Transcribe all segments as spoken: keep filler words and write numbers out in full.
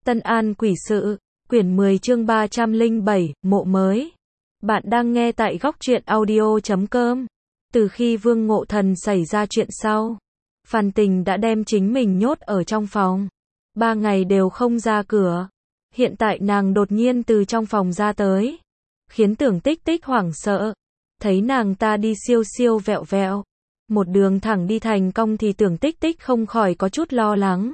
Tân An Quỷ Sự, quyển mười chương ba trăm lẻ bảy, mộ mới. Bạn đang nghe tại góc truyện audio chấm com. Từ khi Vương Ngộ Thần xảy ra chuyện sau, Phan Tình đã đem chính mình nhốt ở trong phòng. Ba ngày đều không ra cửa. Hiện tại nàng đột nhiên từ trong phòng ra tới, khiến Tưởng Tích Tích hoảng sợ. Thấy nàng ta đi siêu siêu vẹo vẹo, một đường thẳng đi thành cong thì Tưởng Tích Tích không khỏi có chút lo lắng.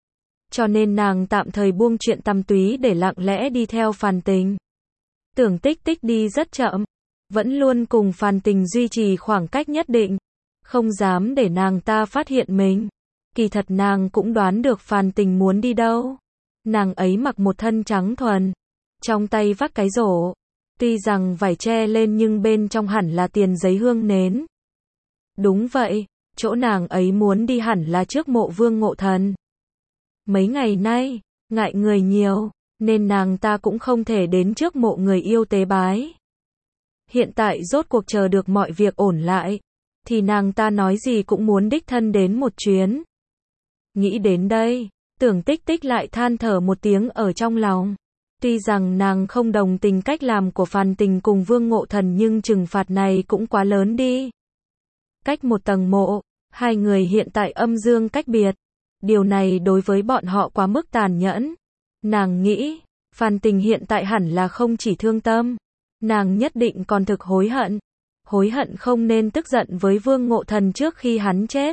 Cho nên nàng tạm thời buông chuyện tăm túy để lặng lẽ đi theo Phan Tình. Tưởng Tích Tích đi rất chậm, vẫn luôn cùng Phan Tình duy trì khoảng cách nhất định, không dám để nàng ta phát hiện mình. Kỳ thật nàng cũng đoán được Phan Tình muốn đi đâu. Nàng ấy mặc một thân trắng thuần, trong tay vác cái rổ, tuy rằng vải che lên nhưng bên trong hẳn là tiền giấy hương nến. Đúng vậy, chỗ nàng ấy muốn đi hẳn là trước mộ Vương Ngộ Thần. Mấy ngày nay, ngại người nhiều, nên nàng ta cũng không thể đến trước mộ người yêu tế bái. Hiện tại rốt cuộc chờ được mọi việc ổn lại, thì nàng ta nói gì cũng muốn đích thân đến một chuyến. Nghĩ đến đây, Tưởng Tích Tích lại than thở một tiếng ở trong lòng. Tuy rằng nàng không đồng tình cách làm của Phan Tình cùng Vương Ngộ Thần nhưng trừng phạt này cũng quá lớn đi. Cách một tầng mộ, hai người hiện tại âm dương cách biệt. Điều này đối với bọn họ quá mức tàn nhẫn. Nàng nghĩ, Phan Tình hiện tại hẳn là không chỉ thương tâm, nàng nhất định còn thực hối hận. Hối hận không nên tức giận với Vương Ngộ Thần trước khi hắn chết.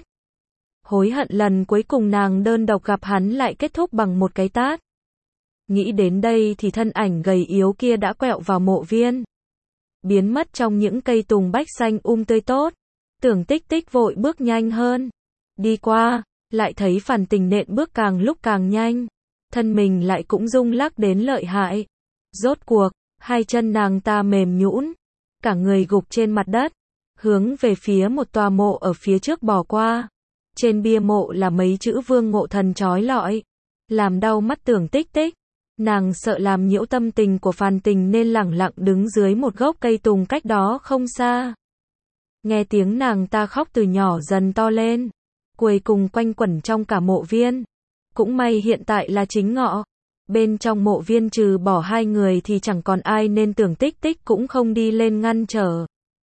Hối hận lần cuối cùng nàng đơn độc gặp hắn lại kết thúc bằng một cái tát. Nghĩ đến đây thì thân ảnh gầy yếu kia đã quẹo vào mộ viên, biến mất trong những cây tùng bách xanh um tươi tốt. Tưởng Tích Tích vội bước nhanh hơn, đi qua, lại thấy Phan Tình nện bước càng lúc càng nhanh, thân mình lại cũng rung lắc đến lợi hại. Rốt cuộc, hai chân nàng ta mềm nhũn, cả người gục trên mặt đất, hướng về phía một tòa mộ ở phía trước bò qua. Trên bia mộ là mấy chữ Vương Ngộ Thần chói lọi, làm đau mắt Tưởng Tích Tích. Nàng sợ làm nhiễu tâm tình của Phan Tình nên lẳng lặng đứng dưới một gốc cây tùng cách đó không xa. Nghe tiếng nàng ta khóc từ nhỏ dần to lên, cuối cùng quanh quẩn trong cả mộ viên. Cũng may hiện tại là chính ngọ, bên trong mộ viên trừ bỏ hai người thì chẳng còn ai nên Tưởng Tích Tích cũng không đi lên ngăn trở,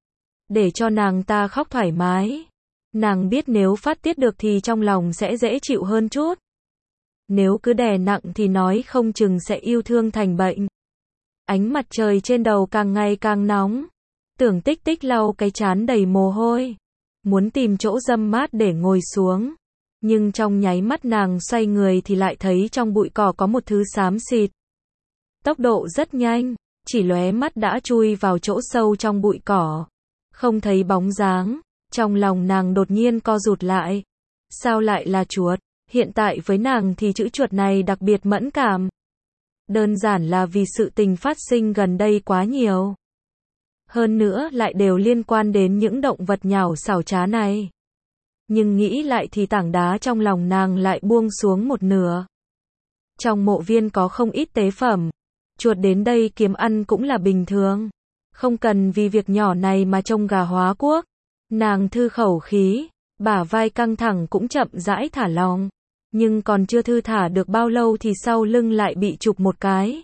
để cho nàng ta khóc thoải mái. Nàng biết nếu phát tiết được thì trong lòng sẽ dễ chịu hơn chút. Nếu cứ đè nặng thì nói không chừng sẽ yêu thương thành bệnh. Ánh mặt trời trên đầu càng ngày càng nóng. Tưởng Tích Tích lau cái trán đầy mồ hôi, muốn tìm chỗ râm mát để ngồi xuống. Nhưng trong nháy mắt nàng xoay người thì lại thấy trong bụi cỏ có một thứ xám xịt. Tốc độ rất nhanh, chỉ lóe mắt đã chui vào chỗ sâu trong bụi cỏ. Không thấy bóng dáng, trong lòng nàng đột nhiên co rụt lại. Sao lại là chuột? Hiện tại với nàng thì chữ chuột này đặc biệt mẫn cảm. Đơn giản là vì sự tình phát sinh gần đây quá nhiều. Hơn nữa lại đều liên quan đến những động vật nhảo xảo trá này. Nhưng nghĩ lại thì tảng đá trong lòng nàng lại buông xuống một nửa. Trong mộ viên có không ít tế phẩm, chuột đến đây kiếm ăn cũng là bình thường. Không cần vì việc nhỏ này mà trông gà hóa cuốc. Nàng thư khẩu khí, bả vai căng thẳng cũng chậm rãi thả lỏng. Nhưng còn chưa thư thả được bao lâu thì sau lưng lại bị chụp một cái.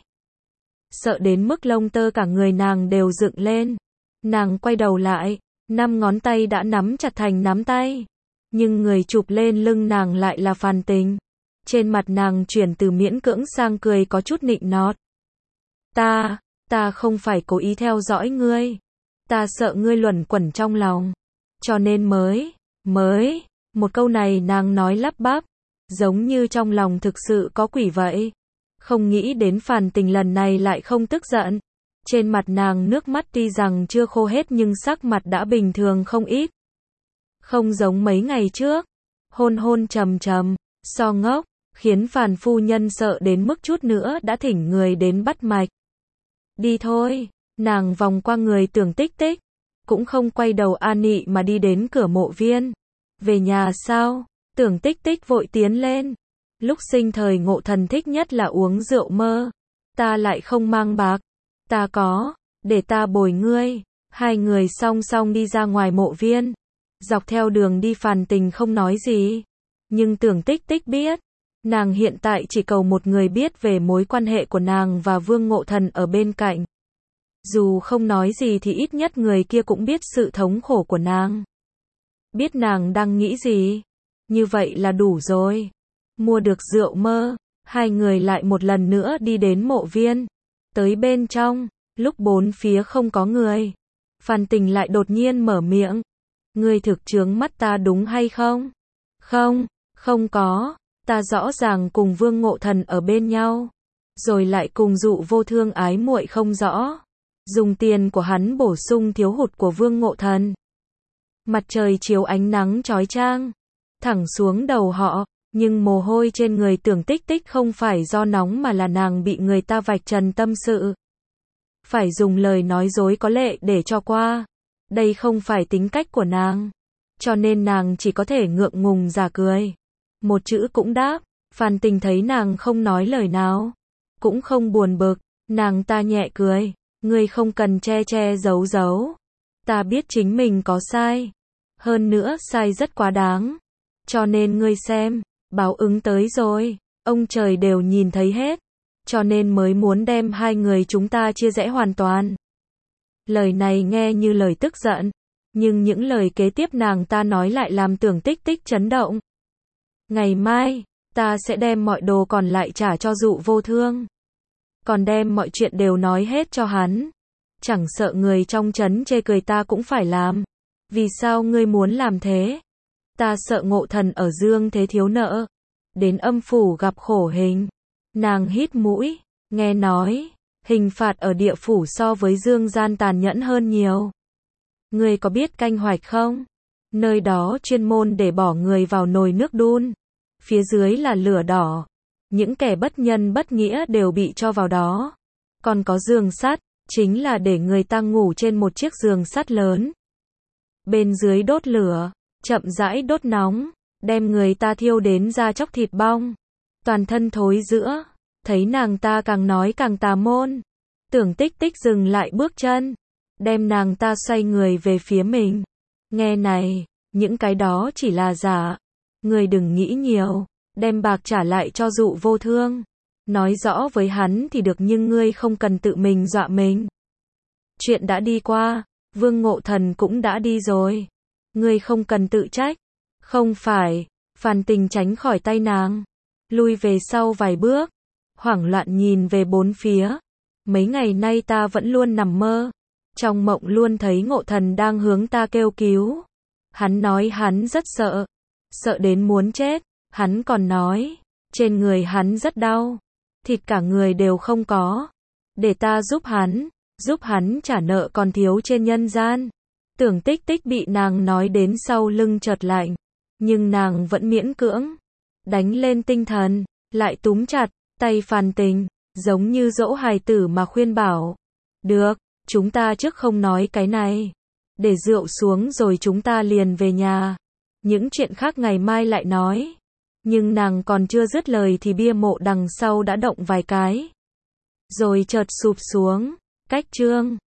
Sợ đến mức lông tơ cả người nàng đều dựng lên. Nàng quay đầu lại, năm ngón tay đã nắm chặt thành nắm tay. Nhưng người chụp lên lưng nàng lại là Phan Tình. Trên mặt nàng chuyển từ miễn cưỡng sang cười có chút nịnh nọt. Ta, ta không phải cố ý theo dõi ngươi. Ta sợ ngươi luẩn quẩn trong lòng. Cho nên mới, mới, một câu này nàng nói lắp bắp, giống như trong lòng thực sự có quỷ vậy. Không nghĩ đến Phan Tình lần này lại không tức giận. Trên mặt nàng nước mắt tuy rằng chưa khô hết nhưng sắc mặt đã bình thường không ít. Không giống mấy ngày trước, hôn hôn trầm trầm, so ngốc, khiến Phan phu nhân sợ đến mức chút nữa đã thỉnh người đến bắt mạch. Đi thôi, nàng vòng qua người Tưởng Tích Tích, cũng không quay đầu an nị mà đi đến cửa mộ viên. Về nhà sao? Tưởng Tích Tích vội tiến lên. Lúc sinh thời Ngộ Thần thích nhất là uống rượu mơ. Ta lại không mang bạc. Ta có, để ta bồi ngươi. Hai người song song đi ra ngoài mộ viên. Dọc theo đường đi Phan Tình không nói gì. Nhưng Tưởng Tích Tích biết, Nàng hiện tại chỉ cầu một người biết về mối quan hệ của nàng và Vương Ngộ Thần ở bên cạnh. Dù không nói gì thì ít nhất người kia cũng biết sự thống khổ của nàng. Biết nàng đang nghĩ gì. Như vậy là đủ rồi. Mua được rượu mơ, hai người lại một lần nữa đi đến mộ viên. Tới bên trong, lúc bốn phía không có người, Phan Tình lại đột nhiên mở miệng. Ngươi thực chướng mắt ta đúng hay không? Không, không có. Ta rõ ràng cùng Vương Ngộ Thần ở bên nhau, rồi lại cùng Dụ Vô Thương ái muội không rõ. Dùng tiền của hắn bổ sung thiếu hụt của Vương Ngộ Thần. Mặt trời chiếu ánh nắng chói chang, thẳng xuống đầu họ, nhưng mồ hôi trên người Tưởng Tích Tích không phải do nóng mà là nàng bị người ta vạch trần tâm sự. Phải dùng lời nói dối có lệ để cho qua. Đây không phải tính cách của nàng. Cho nên nàng chỉ có thể ngượng ngùng giả cười. Một chữ cũng đáp. Phan Tình thấy nàng không nói lời nào, cũng không buồn bực, nàng ta nhẹ cười. Ngươi không cần che che giấu giấu. Ta biết chính mình có sai. Hơn nữa sai rất quá đáng. Cho nên ngươi xem, báo ứng tới rồi. Ông trời đều nhìn thấy hết. Cho nên mới muốn đem hai người chúng ta chia rẽ hoàn toàn. Lời này nghe như lời tức giận. Nhưng những lời kế tiếp nàng ta nói lại làm Tưởng Tích Tích chấn động. Ngày mai, ta sẽ đem mọi đồ còn lại trả cho Dụ Vô Thương. Còn đem mọi chuyện đều nói hết cho hắn. Chẳng sợ người trong trấn chê cười ta cũng phải làm. Vì sao ngươi muốn làm thế? Ta sợ Ngộ Thần ở dương thế thiếu nợ. Đến âm phủ gặp khổ hình. Nàng hít mũi, nghe nói, hình phạt ở địa phủ so với dương gian tàn nhẫn hơn nhiều. Ngươi có biết canh hoạch không? Nơi đó chuyên môn để bỏ người vào nồi nước đun. Phía dưới là lửa đỏ. Những kẻ bất nhân bất nghĩa đều bị cho vào đó. Còn có giường sắt, chính là để người ta ngủ trên một chiếc giường sắt lớn. Bên dưới đốt lửa, chậm rãi đốt nóng, đem người ta thiêu đến da chóc thịt bong. Toàn thân thối rữa. Thấy nàng ta càng nói càng tà môn. Tưởng Tích Tích dừng lại bước chân. Đem nàng ta xoay người về phía mình. Nghe này, những cái đó chỉ là giả. Ngươi đừng nghĩ nhiều. Đem bạc trả lại cho Dụ Vô Thương. Nói rõ với hắn thì được nhưng ngươi không cần tự mình dọa mình. Chuyện đã đi qua. Vương Ngộ Thần cũng đã đi rồi. Ngươi không cần tự trách. Không phải. Phan Tình tránh khỏi tay nàng. Lui về sau vài bước. Hoảng loạn nhìn về bốn phía. Mấy ngày nay ta vẫn luôn nằm mơ. Trong mộng luôn thấy Ngộ Thần đang hướng ta kêu cứu. Hắn nói hắn rất sợ. Sợ đến muốn chết. Hắn còn nói. Trên người hắn rất đau. Thịt cả người đều không có. Để ta giúp hắn. Giúp hắn trả nợ còn thiếu trên nhân gian. Tưởng Tích Tích bị nàng nói đến sau lưng chợt lạnh. Nhưng nàng vẫn miễn cưỡng. Đánh lên tinh thần. Lại túm chặt tay Phan Tình, giống như dỗ hài tử mà khuyên bảo. Được, chúng ta trước không nói cái này. Để rượu xuống rồi chúng ta liền về nhà. Những chuyện khác ngày mai lại nói. Nhưng nàng còn chưa dứt lời thì bia mộ đằng sau đã động vài cái. Rồi chợt sụp xuống. Cách chương.